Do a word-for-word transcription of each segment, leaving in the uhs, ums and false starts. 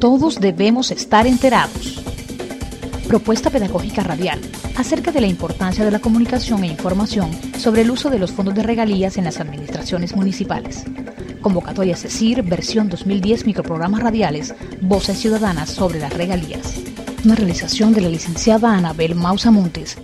Todos debemos estar enterados. Propuesta pedagógica radial acerca de la importancia de la comunicación e información sobre el uso de los fondos de regalías en las administraciones municipales. Convocatoria CECIR, versión dos mil diez, microprogramas radiales, Voces Ciudadanas sobre las regalías. Una realización de la licenciada Anabel Mausa Montes.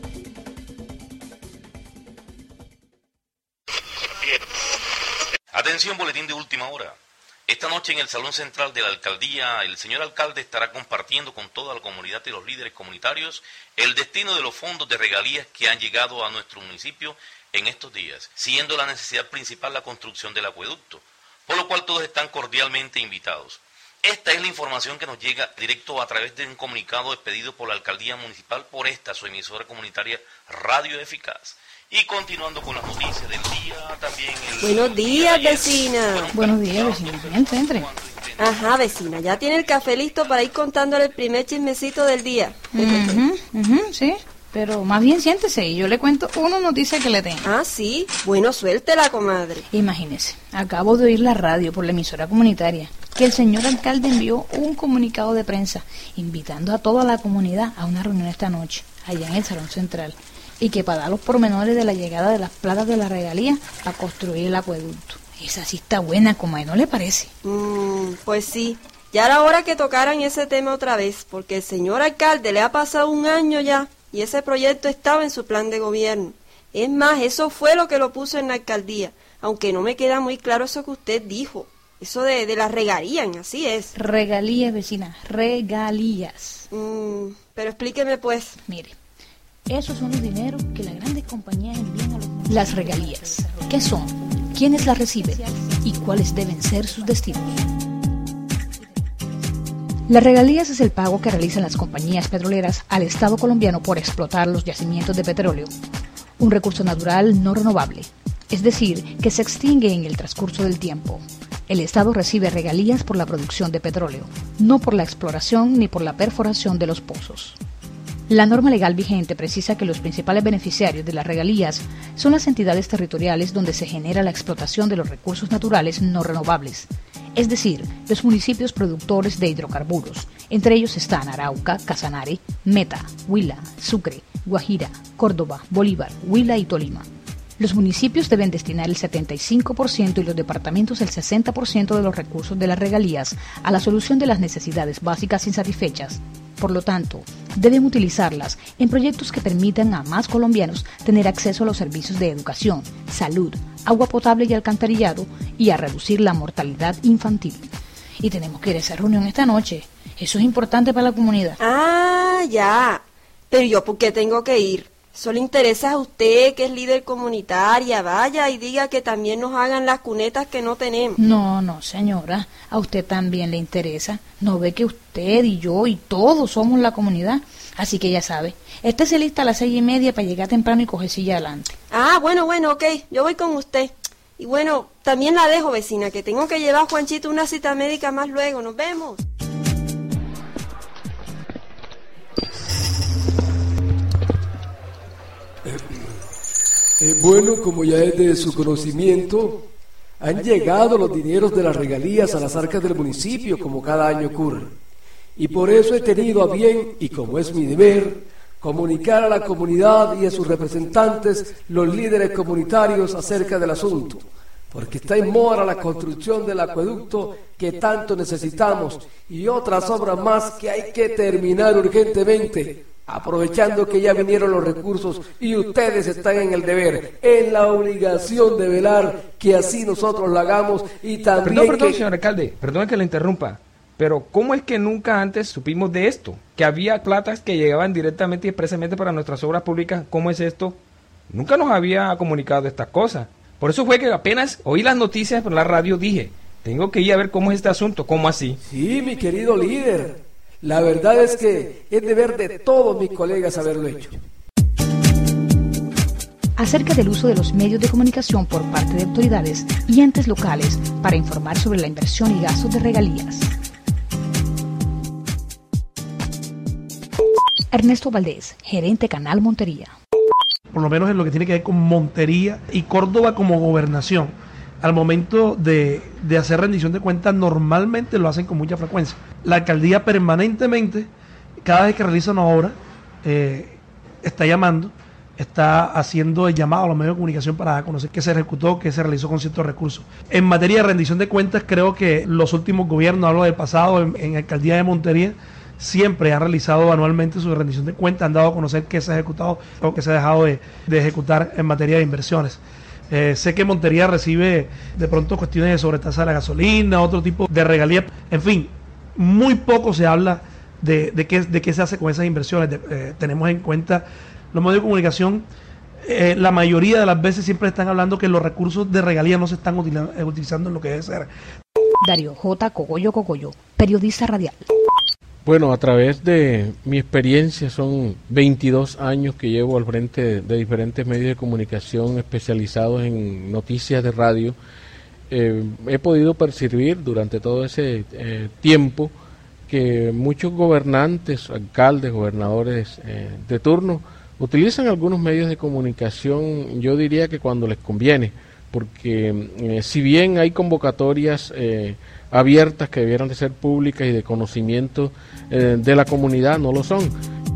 Atención, boletín de última hora. Esta noche en el Salón Central de la Alcaldía, el señor alcalde estará compartiendo con toda la comunidad y los líderes comunitarios el destino de los fondos de regalías que han llegado a nuestro municipio en estos días, siendo la necesidad principal la construcción del acueducto, por lo cual todos están cordialmente invitados. Esta es la información que nos llega directo a través de un comunicado expedido por la Alcaldía Municipal por esta, su emisora comunitaria Radio Eficaz. Y continuando con las noticias del día, también el... Buenos días, vecina. Buenos días, vecina. Entre, entre. Ajá, vecina, ya tiene el café listo para ir contándole el primer chismecito del día. Uh-huh, uh-huh, sí, pero más bien siéntese y yo le cuento una noticia que le tengo. Ah, sí, bueno, suéltela, comadre. Imagínese, acabo de oír la radio por la emisora comunitaria que el señor alcalde envió un comunicado de prensa invitando a toda la comunidad a una reunión esta noche, allá en el Salón Central. Y que para dar los pormenores de la llegada de las platas de la regalía a construir el acueducto. Esa sí está buena, comadre, ¿no le parece? Mm, pues sí, ya era hora que tocaran ese tema otra vez, porque el señor alcalde le ha pasado un año ya, y ese proyecto estaba en su plan de gobierno. Es más, eso fue lo que lo puso en la alcaldía, aunque no me queda muy claro eso que usted dijo, eso de, de las regalías, así es. Regalías, vecina, regalías. Mm, pero explíqueme pues. Mire. Esos son los dineros que las grandes compañías envían a los municipios. Las regalías. ¿Qué son? ¿Quiénes las reciben? ¿Y cuáles deben ser sus destinos? Las regalías es el pago que realizan las compañías petroleras al Estado colombiano por explotar los yacimientos de petróleo, un recurso natural no renovable, es decir, que se extingue en el transcurso del tiempo. El Estado recibe regalías por la producción de petróleo, no por la exploración ni por la perforación de los pozos. La norma legal vigente precisa que los principales beneficiarios de las regalías son las entidades territoriales donde se genera la explotación de los recursos naturales no renovables, es decir, los municipios productores de hidrocarburos. Entre ellos están Arauca, Casanare, Meta, Huila, Sucre, Guajira, Córdoba, Bolívar, Huila y Tolima. Los municipios deben destinar el setenta y cinco por ciento y los departamentos el sesenta por ciento de los recursos de las regalías a la solución de las necesidades básicas insatisfechas. Por lo tanto, deben utilizarlas en proyectos que permitan a más colombianos tener acceso a los servicios de educación, salud, agua potable y alcantarillado y a reducir la mortalidad infantil. Y tenemos que ir a esa reunión esta noche. Eso es importante para la comunidad. Ah, ya. Pero yo, ¿por qué tengo que ir? Eso le interesa a usted, que es líder comunitaria. Vaya y diga que también nos hagan las cunetas que no tenemos. No, no, señora. A usted también le interesa. ¿No ve que usted y yo y todos somos la comunidad? Así que ya sabe. Estése lista a las seis y media para llegar temprano y coger silla adelante. Ah, bueno, bueno, ok. Yo voy con usted. Y bueno, también la dejo, vecina, que tengo que llevar a Juanchito una cita médica más luego. Nos vemos. Eh, bueno, como ya es de su conocimiento, han llegado los dineros de las regalías a las arcas del municipio, como cada año ocurre. Y por eso he tenido a bien, y como es mi deber, comunicar a la comunidad y a sus representantes, los líderes comunitarios, acerca del asunto, porque está en mora la construcción del acueducto que tanto necesitamos y otras obras más que hay que terminar urgentemente, aprovechando que ya vinieron los recursos y ustedes están en el deber, en la obligación de velar que así nosotros lo hagamos y también Perdón, perdón, que... señor alcalde, perdón que le interrumpa, pero ¿cómo es que nunca antes supimos de esto? Que había platas que llegaban directamente y expresamente para nuestras obras públicas. ¿Cómo es esto? Nunca nos había comunicado estas cosas. Por eso fue que apenas oí las noticias por la radio dije, tengo que ir a ver cómo es este asunto. ¿Cómo así? Sí, mi querido líder. La verdad es que es deber de todos mis colegas haberlo hecho. Acerca del uso de los medios de comunicación por parte de autoridades y entes locales para informar sobre la inversión y gastos de regalías. Ernesto Valdés, gerente Canal Montería. Por lo menos en lo que tiene que ver con Montería y Córdoba como gobernación. al momento de, de hacer rendición de cuentas, normalmente lo hacen con mucha frecuencia. La alcaldía permanentemente, cada vez que realiza una obra, eh, está llamando, está haciendo el llamado a los medios de comunicación para dar a conocer qué se ejecutó, qué se realizó con ciertos recursos. En materia de rendición de cuentas, creo que los últimos gobiernos, hablo del pasado, en, en alcaldía de Montería, siempre han realizado anualmente su rendición de cuentas, han dado a conocer qué se ha ejecutado o qué se ha dejado de, de ejecutar en materia de inversiones. Eh, sé que Montería recibe de pronto cuestiones de sobretasa de la gasolina, otro tipo de regalías, en fin, muy poco se habla de, de, qué, de qué se hace con esas inversiones. De, eh, tenemos en cuenta los medios de comunicación, eh, la mayoría de las veces siempre están hablando que los recursos de regalías no se están util- utilizando en lo que debe ser. Darío J. Cogollo Cogollo, periodista radial. Bueno, a través de mi experiencia, son veintidós años que llevo al frente de, de diferentes medios de comunicación especializados en noticias de radio. Eh, he podido percibir durante todo ese eh, tiempo que muchos gobernantes, alcaldes, gobernadores eh, de turno utilizan algunos medios de comunicación, yo diría que cuando les conviene, porque eh, si bien hay convocatorias eh, abiertas que debieran de ser públicas y de conocimiento eh, de la comunidad, no lo son.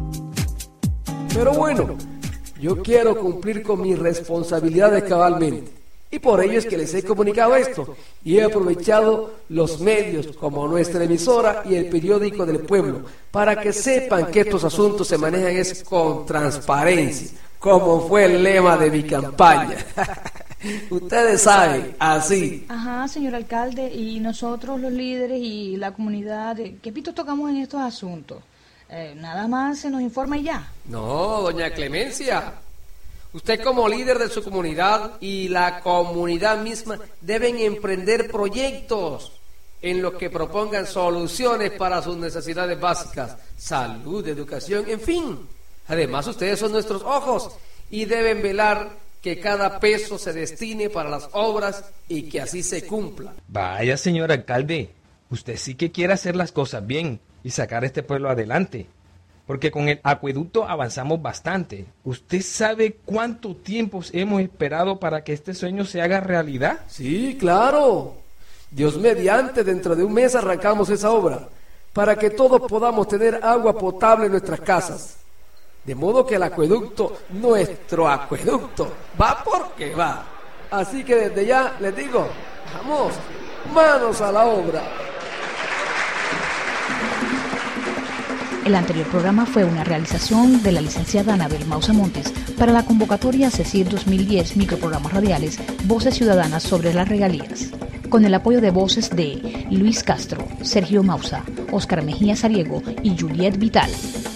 Pero bueno, yo quiero cumplir con mis responsabilidades cabalmente, y por ello es que les he comunicado esto, y he aprovechado los medios como nuestra emisora y el periódico del pueblo, para que sepan que estos asuntos se manejan es con transparencia, como fue el lema de mi campaña. Ustedes saben, así. Ajá, señor alcalde, y nosotros los líderes y la comunidad, ¿qué pitos tocamos en estos asuntos? Eh, nada más se nos informa y ya. No, doña Clemencia, usted como líder de su comunidad y la comunidad misma deben emprender proyectos en los que propongan soluciones para sus necesidades básicas, salud, educación, en fin. Además, ustedes son nuestros ojos y deben velar que cada peso se destine para las obras y que así se cumpla. Vaya, señor alcalde, usted sí que quiere hacer las cosas bien y sacar a este pueblo adelante, porque con el acueducto avanzamos bastante. ¿Usted sabe cuánto tiempo hemos esperado para que este sueño se haga realidad? Sí, claro. Dios mediante, dentro de un mes arrancamos esa obra, para que todos podamos tener agua potable en nuestras casas. De modo que el acueducto, nuestro acueducto, va porque va. Así que desde ya les digo, vamos, manos a la obra. El anterior programa fue una realización de la licenciada Anabel Mausa Montes para la convocatoria CECIR dos mil diez Microprogramas Radiales Voces Ciudadanas sobre las Regalías, con el apoyo de voces de Luis Castro, Sergio Mausa, Óscar Mejía Sariego y Juliet Vital.